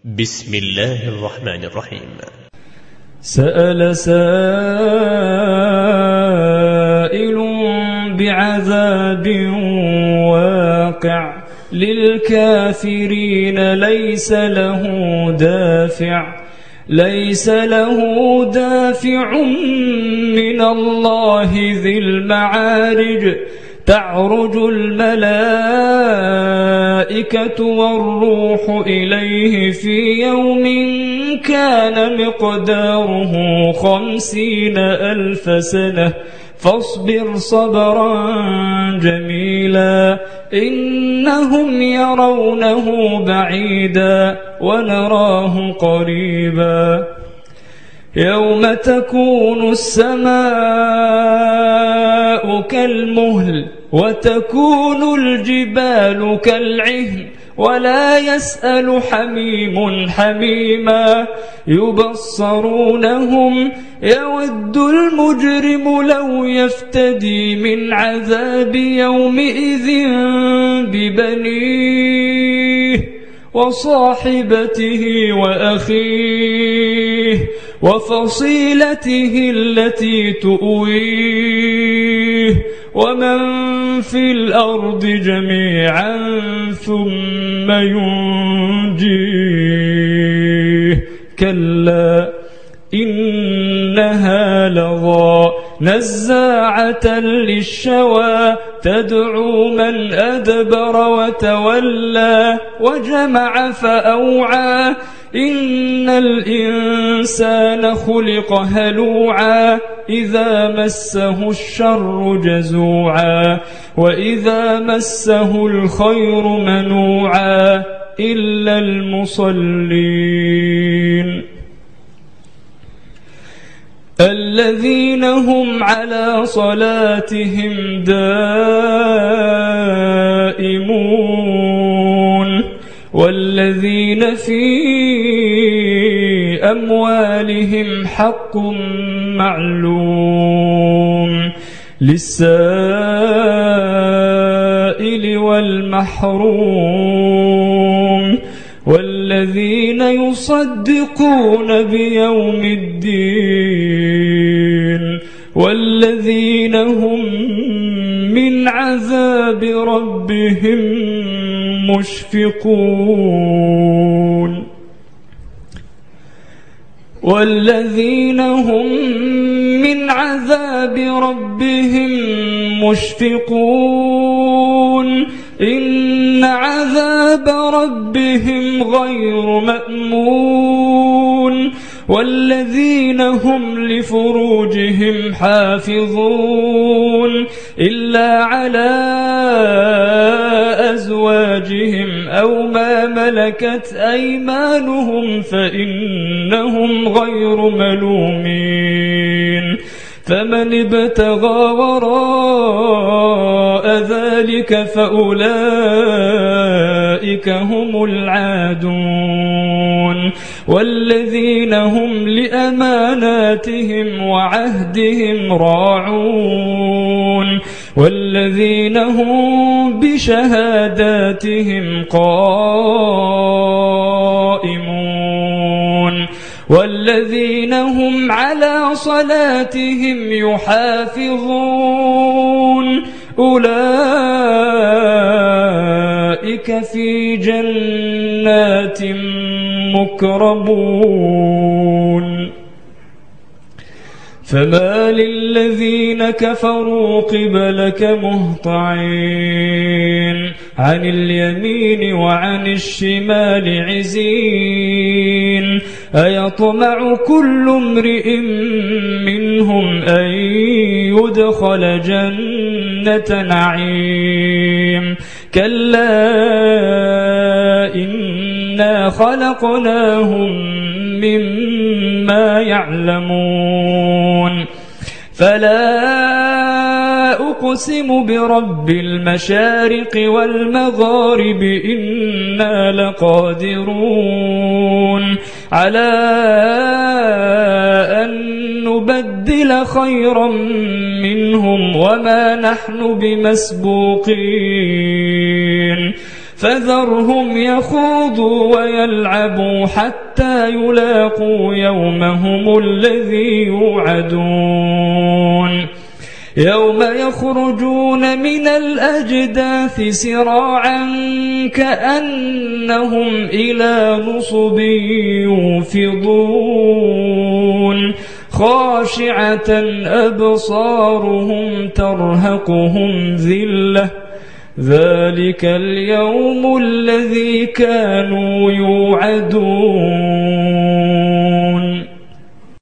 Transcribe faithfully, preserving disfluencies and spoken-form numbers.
بسم الله الرحمن الرحيم. سأل سائل بعذاب واقع للكافرين ليس له دافع ليس له دافع من الله ذي المعارج تعرج الملائكة والروح إليه في يوم كان مقداره خمسين ألف سنة فاصبر صبرا جميلا إنهم يرونه بعيدا ونراه قريبا يوم تكون السماء كالمهل وتكون الجبال كالعهن ولا يسأل حميم حميما يبصرونهم يود المجرم لو يفتدي من عذاب يومئذ ببنيه وصاحبته وأخيه وفصيلته التي تؤويه ومن في الأرض جميعا ثم ينجيه كلا إنها لظى نزاعة للشوى تدعو من أدبر وتولى وجمع فأوعى إن الإنسان خلق هلوعا إذا مسه الشر جزوعا وإذا مسه الخير منوعا إلا المصلين الذين هم على صلاتهم دائمون والذين في أموالهم حق معلوم للسائل والمحروم والذين يصدقون بيوم الدين والذين هم من عذاب ربهم مشفقون والذين هم من عذاب ربهم مشفقون إن عذاب ربهم غير مأمون والذين هم لفروجهم حافظون إلا على أزواجهم أو ما ملكت أيمانهم فإنهم غير ملومين فمن ابتغى وراء ذلك فأولئك هم العادون والذين هم لأماناتهم وعهدهم راعون والذين هم بشهاداتهم قائمون والذين هم على صلاتهم يحافظون أولئك في جنات مكرمون فما للذين كفروا قبلك مهطعين عن اليمين وعن الشمال عزين أيطمع كل امرئ منهم أن يدخل جنة نعيم كلا إنا خلقناهم مما يعلمون فلا أقسم برب المشارق والمغارب إنا لقادرون على أن نبدل خيرا منهم وما نحن بمسبوقين فذرهم يخوضوا ويلعبوا حتى يلاقوا يومهم الذي يوعدون يوم يخرجون من الأجداث سراعا كأنهم إلى نصب يوفضون خاشعة أبصارهم ترهقهم ذلة ذلك اليوم الذي كانوا يوعدون